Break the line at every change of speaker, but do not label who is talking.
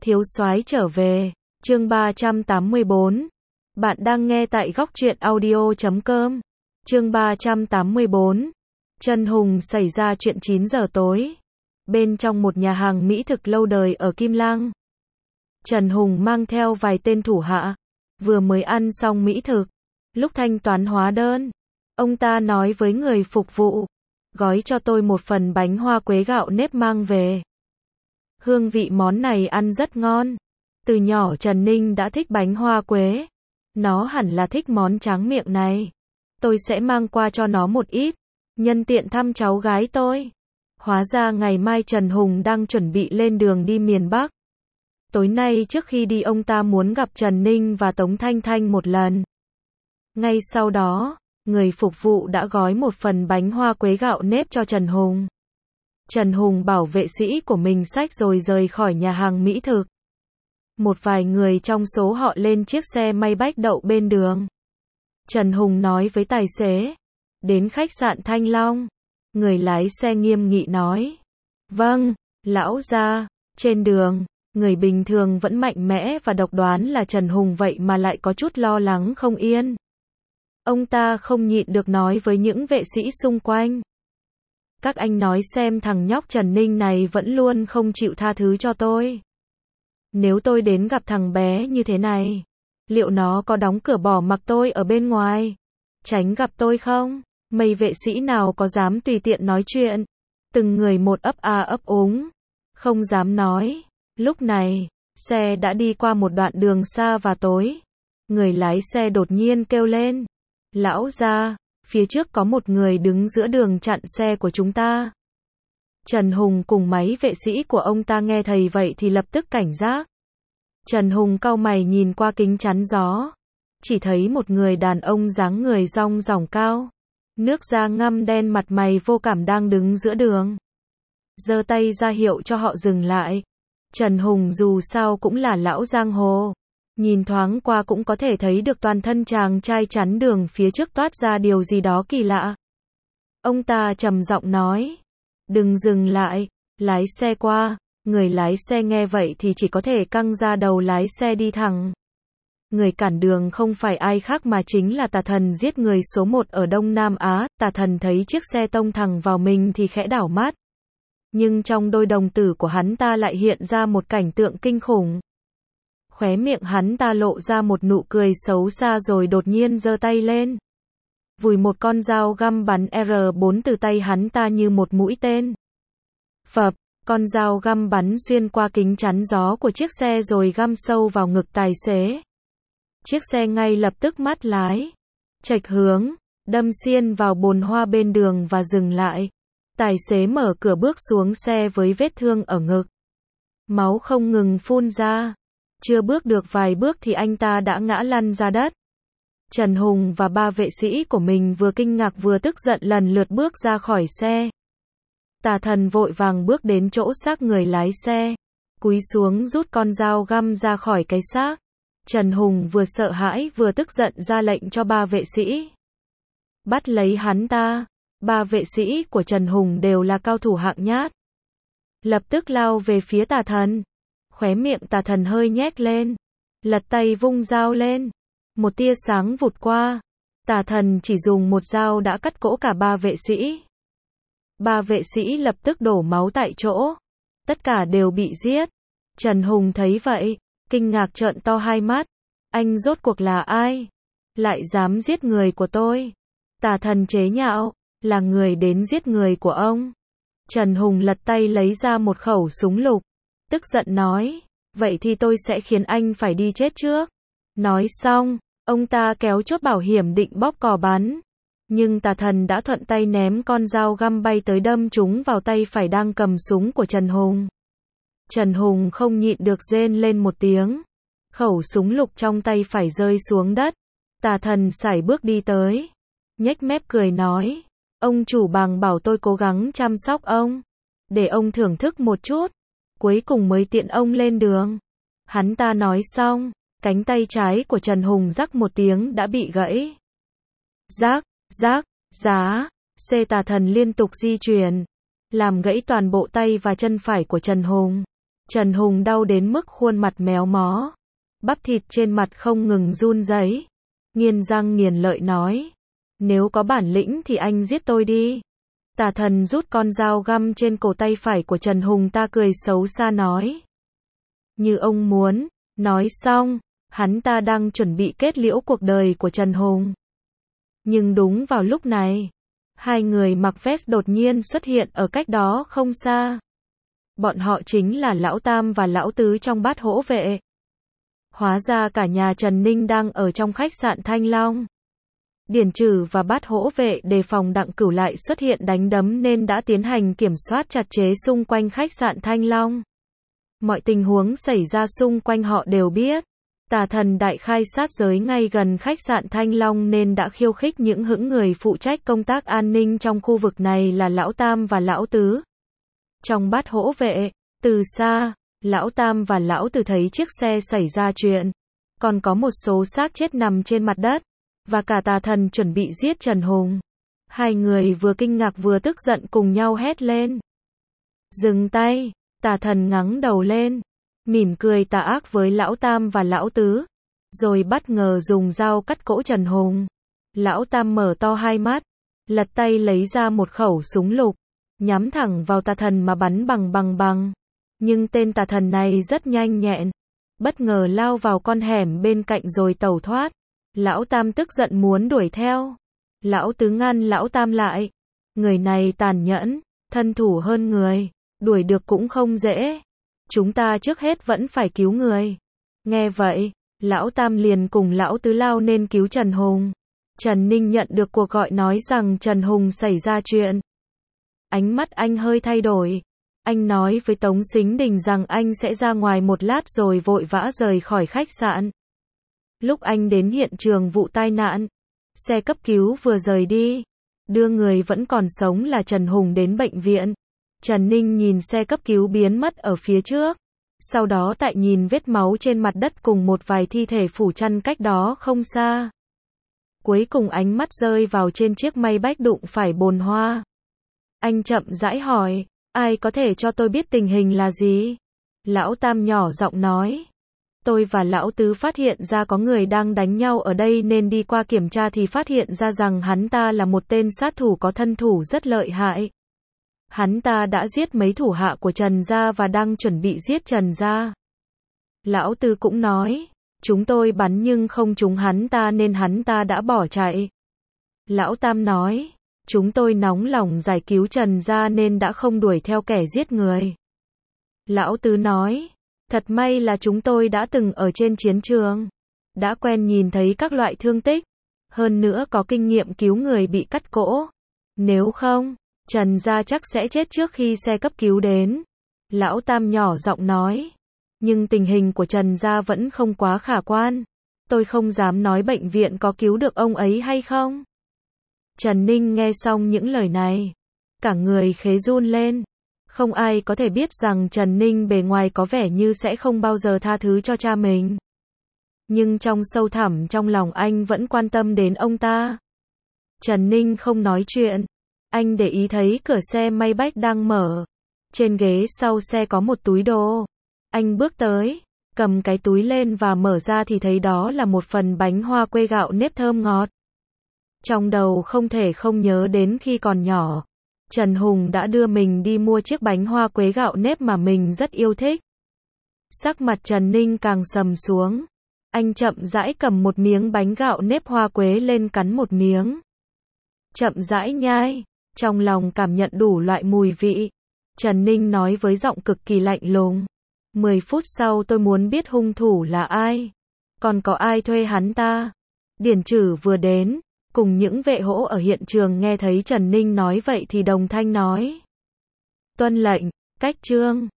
Thiếu soái trở về, chương 384. Bạn đang nghe tại góc truyện audio.com. Chương 384. Trần Hùng xảy ra chuyện 9 giờ tối. Bên trong một nhà hàng mỹ thực lâu đời ở Kim Lăng. Trần Hùng mang theo vài tên thủ hạ, vừa mới ăn xong mỹ thực. Lúc thanh toán hóa đơn, ông ta nói với người phục vụ, gói cho tôi một phần bánh hoa quế gạo nếp mang về. Hương vị món này ăn rất ngon. Từ nhỏ Trần Ninh đã thích bánh hoa quế. Nó hẳn là thích món tráng miệng này. Tôi sẽ mang qua cho nó một ít, nhân tiện thăm cháu gái tôi. Hóa ra ngày mai Trần Hùng đang chuẩn bị lên đường đi miền Bắc. Tối nay trước khi đi ông ta muốn gặp Trần Ninh và Tống Thanh Thanh một lần. Ngay sau đó, người phục vụ đã gói một phần bánh hoa quế gạo nếp cho Trần Hùng. Trần Hùng bảo vệ sĩ của mình xách rồi rời khỏi nhà hàng mỹ thực. Một vài người trong số họ lên chiếc xe Maybach đậu bên đường. Trần Hùng nói với tài xế, đến khách sạn Thanh Long. Người lái xe nghiêm nghị nói, vâng, lão gia. Trên đường, người bình thường vẫn mạnh mẽ và độc đoán là Trần Hùng vậy mà lại có chút lo lắng không yên. Ông ta không nhịn được nói với những vệ sĩ xung quanh. Các anh nói xem thằng nhóc Trần Ninh này vẫn luôn không chịu tha thứ cho tôi. Nếu tôi đến gặp thằng bé như thế này, liệu nó có đóng cửa bỏ mặc tôi ở bên ngoài, tránh gặp tôi không? Mấy vệ sĩ nào có dám tùy tiện nói chuyện. Từng người một ấp a ấp úng, không dám nói. Lúc này, xe đã đi qua một đoạn đường xa và tối. Người lái xe đột nhiên kêu lên, lão gia, phía trước có một người đứng giữa đường chặn xe của chúng ta. Trần Hùng cùng mấy vệ sĩ của ông ta nghe thấy vậy thì lập tức cảnh giác. Trần Hùng cau mày nhìn qua kính chắn gió. Chỉ thấy một người đàn ông dáng người rong ròng cao. Nước da ngăm đen mặt mày vô cảm đang đứng giữa đường. Giơ tay ra hiệu cho họ dừng lại. Trần Hùng dù sao cũng là lão giang hồ. Nhìn thoáng qua cũng có thể thấy được toàn thân chàng trai chắn đường phía trước toát ra điều gì đó kỳ lạ. Ông ta trầm giọng nói, đừng dừng lại, lái xe qua. Người lái xe nghe vậy thì chỉ có thể căng ra đầu lái xe đi thẳng. Người cản đường không phải ai khác mà chính là Tà Thần, giết người số 1 ở Đông Nam Á. Tà Thần thấy chiếc xe tông thẳng vào mình thì khẽ đảo mắt. Nhưng trong đôi đồng tử của hắn ta lại hiện ra một cảnh tượng kinh khủng. Khóe miệng hắn ta lộ ra một nụ cười xấu xa rồi đột nhiên giơ tay lên. Vùi một con dao găm bắn R4 từ tay hắn ta như một mũi tên. Phập, con dao găm bắn xuyên qua kính chắn gió của chiếc xe rồi găm sâu vào ngực tài xế. Chiếc xe ngay lập tức mất lái, chệch hướng, đâm xiên vào bồn hoa bên đường và dừng lại. Tài xế mở cửa bước xuống xe với vết thương ở ngực. Máu không ngừng phun ra. Chưa bước được vài bước thì anh ta đã ngã lăn ra đất. Trần Hùng và ba vệ sĩ của mình vừa kinh ngạc vừa tức giận lần lượt bước ra khỏi xe. Tà Thần vội vàng bước đến chỗ xác người lái xe, cúi xuống rút con dao găm ra khỏi cái xác. Trần Hùng vừa sợ hãi vừa tức giận ra lệnh cho ba vệ sĩ bắt lấy hắn ta. Ba vệ sĩ của Trần Hùng đều là cao thủ hạng nhát, lập tức lao về phía Tà Thần. Khóe miệng Tà Thần hơi nhếch lên, lật tay vung dao lên. Một tia sáng vụt qua. Tà Thần chỉ dùng một dao đã cắt cổ cả ba vệ sĩ. Ba vệ sĩ lập tức đổ máu tại chỗ. Tất cả đều bị giết. Trần Hùng thấy vậy, kinh ngạc trợn to hai mắt. Anh rốt cuộc là ai? Lại dám giết người của tôi? Tà Thần chế nhạo, là người đến giết người của ông. Trần Hùng lật tay lấy ra một khẩu súng lục. Tức giận nói, vậy thì tôi sẽ khiến anh phải đi chết trước. Nói xong, ông ta kéo chốt bảo hiểm định bóp cò bắn. Nhưng Tà Thần đã thuận tay ném con dao găm bay tới đâm trúng vào tay phải đang cầm súng của Trần Hùng. Trần Hùng không nhịn được rên lên một tiếng. Khẩu súng lục trong tay phải rơi xuống đất. Tà Thần sải bước đi tới, nhếch mép cười nói, ông chủ bằng bảo tôi cố gắng chăm sóc ông, để ông thưởng thức một chút, cuối cùng mới tiện ông lên đường. Hắn ta nói xong, cánh tay trái của Trần Hùng rắc một tiếng đã bị gãy. Rác, rác, giá, Tà Thần liên tục di chuyển, làm gãy toàn bộ tay và chân phải của Trần Hùng. Trần Hùng đau đến mức khuôn mặt méo mó. Bắp thịt trên mặt không ngừng run rẩy. Nghiến răng nghiến lợi nói. Nếu có bản lĩnh thì anh giết tôi đi. Tà thần rút con dao găm trên cổ tay phải của Trần Hùng ta cười xấu xa nói. Như ông muốn. Nói xong, hắn ta đang chuẩn bị kết liễu cuộc đời của Trần Hùng. Nhưng đúng vào lúc này, hai người mặc vest đột nhiên xuất hiện ở cách đó không xa. Bọn họ chính là Lão Tam và Lão Tứ trong Bát Hổ Vệ. Hóa ra cả nhà Trần Ninh đang ở trong khách sạn Thanh Long. Điển Trừ và Bát Hổ Vệ đề phòng Đặng Cửu lại xuất hiện đánh đấm nên đã tiến hành kiểm soát chặt chẽ xung quanh khách sạn Thanh Long. Mọi tình huống xảy ra xung quanh họ đều biết. Tà thần đại khai sát giới ngay gần khách sạn Thanh Long nên đã khiêu khích những người phụ trách công tác an ninh trong khu vực này là Lão Tam và Lão Tứ. Trong Bát Hổ Vệ, từ xa, Lão Tam và Lão Tứ thấy chiếc xe xảy ra chuyện. Còn có một số xác chết nằm trên mặt đất. Và cả tà thần chuẩn bị giết Trần Hùng. Hai người vừa kinh ngạc vừa tức giận cùng nhau hét lên. Dừng tay, tà thần ngẩng đầu lên. Mỉm cười tà ác với Lão Tam và Lão Tứ. Rồi bất ngờ dùng dao cắt cổ Trần Hùng. Lão Tam mở to hai mắt. Lật tay lấy ra một khẩu súng lục. Nhắm thẳng vào tà thần mà bắn bằng. Nhưng tên tà thần này rất nhanh nhẹn. Bất ngờ lao vào con hẻm bên cạnh rồi tẩu thoát. Lão Tam tức giận muốn đuổi theo. Lão Tứ ngăn Lão Tam lại. Người này tàn nhẫn, thân thủ hơn người. Đuổi được cũng không dễ. Chúng ta trước hết vẫn phải cứu người. Nghe vậy, Lão Tam liền cùng Lão Tứ lao nên cứu Trần Hùng. Trần Ninh nhận được cuộc gọi nói rằng Trần Hùng xảy ra chuyện. Ánh mắt anh hơi thay đổi. Anh nói với Tống Sính Đình rằng anh sẽ ra ngoài một lát rồi vội vã rời khỏi khách sạn. Lúc anh đến hiện trường vụ tai nạn, xe cấp cứu vừa rời đi, đưa người vẫn còn sống là Trần Hùng đến bệnh viện. Trần Ninh nhìn xe cấp cứu biến mất ở phía trước, sau đó tại nhìn vết máu trên mặt đất cùng một vài thi thể phủ chăn cách đó không xa. Cuối cùng ánh mắt rơi vào trên chiếc Maybach đụng phải bồn hoa. Anh chậm rãi hỏi, ai có thể cho tôi biết tình hình là gì? Lão Tam nhỏ giọng nói. Tôi và Lão Tứ phát hiện ra có người đang đánh nhau ở đây nên đi qua kiểm tra thì phát hiện ra rằng hắn ta là một tên sát thủ có thân thủ rất lợi hại. Hắn ta đã giết mấy thủ hạ của Trần gia và đang chuẩn bị giết Trần gia. Lão Tứ cũng nói, chúng tôi bắn nhưng không trúng hắn ta nên hắn ta đã bỏ chạy. Lão Tam nói, chúng tôi nóng lòng giải cứu Trần gia nên đã không đuổi theo kẻ giết người. Lão Tứ nói, thật may là chúng tôi đã từng ở trên chiến trường, đã quen nhìn thấy các loại thương tích, hơn nữa có kinh nghiệm cứu người bị cắt cổ. Nếu không, Trần gia chắc sẽ chết trước khi xe cấp cứu đến. Lão Tam nhỏ giọng nói, nhưng tình hình của Trần gia vẫn không quá khả quan. Tôi không dám nói bệnh viện có cứu được ông ấy hay không. Trần Ninh nghe xong những lời này, cả người khế run lên. Không ai có thể biết rằng Trần Ninh bề ngoài có vẻ như sẽ không bao giờ tha thứ cho cha mình. Nhưng trong sâu thẳm trong lòng anh vẫn quan tâm đến ông ta. Trần Ninh không nói chuyện. Anh để ý thấy cửa xe Maybach đang mở. Trên ghế sau xe có một túi đồ. Anh bước tới, cầm cái túi lên và mở ra thì thấy đó là một phần bánh hoa quê gạo nếp thơm ngọt. Trong đầu không thể không nhớ đến khi còn nhỏ, Trần Hùng đã đưa mình đi mua chiếc bánh hoa quế gạo nếp mà mình rất yêu thích. Sắc mặt Trần Ninh càng sầm xuống. Anh chậm rãi cầm một miếng bánh gạo nếp hoa quế lên cắn một miếng. Chậm rãi nhai, trong lòng cảm nhận đủ loại mùi vị. Trần Ninh nói với giọng cực kỳ lạnh lùng. 10 phút sau tôi muốn biết hung thủ là ai. Còn có ai thuê hắn ta? Điển Trừ vừa đến, cùng những vệ hỗ ở hiện trường nghe thấy Trần Ninh nói vậy thì đồng thanh nói. Tuân lệnh, cách chương.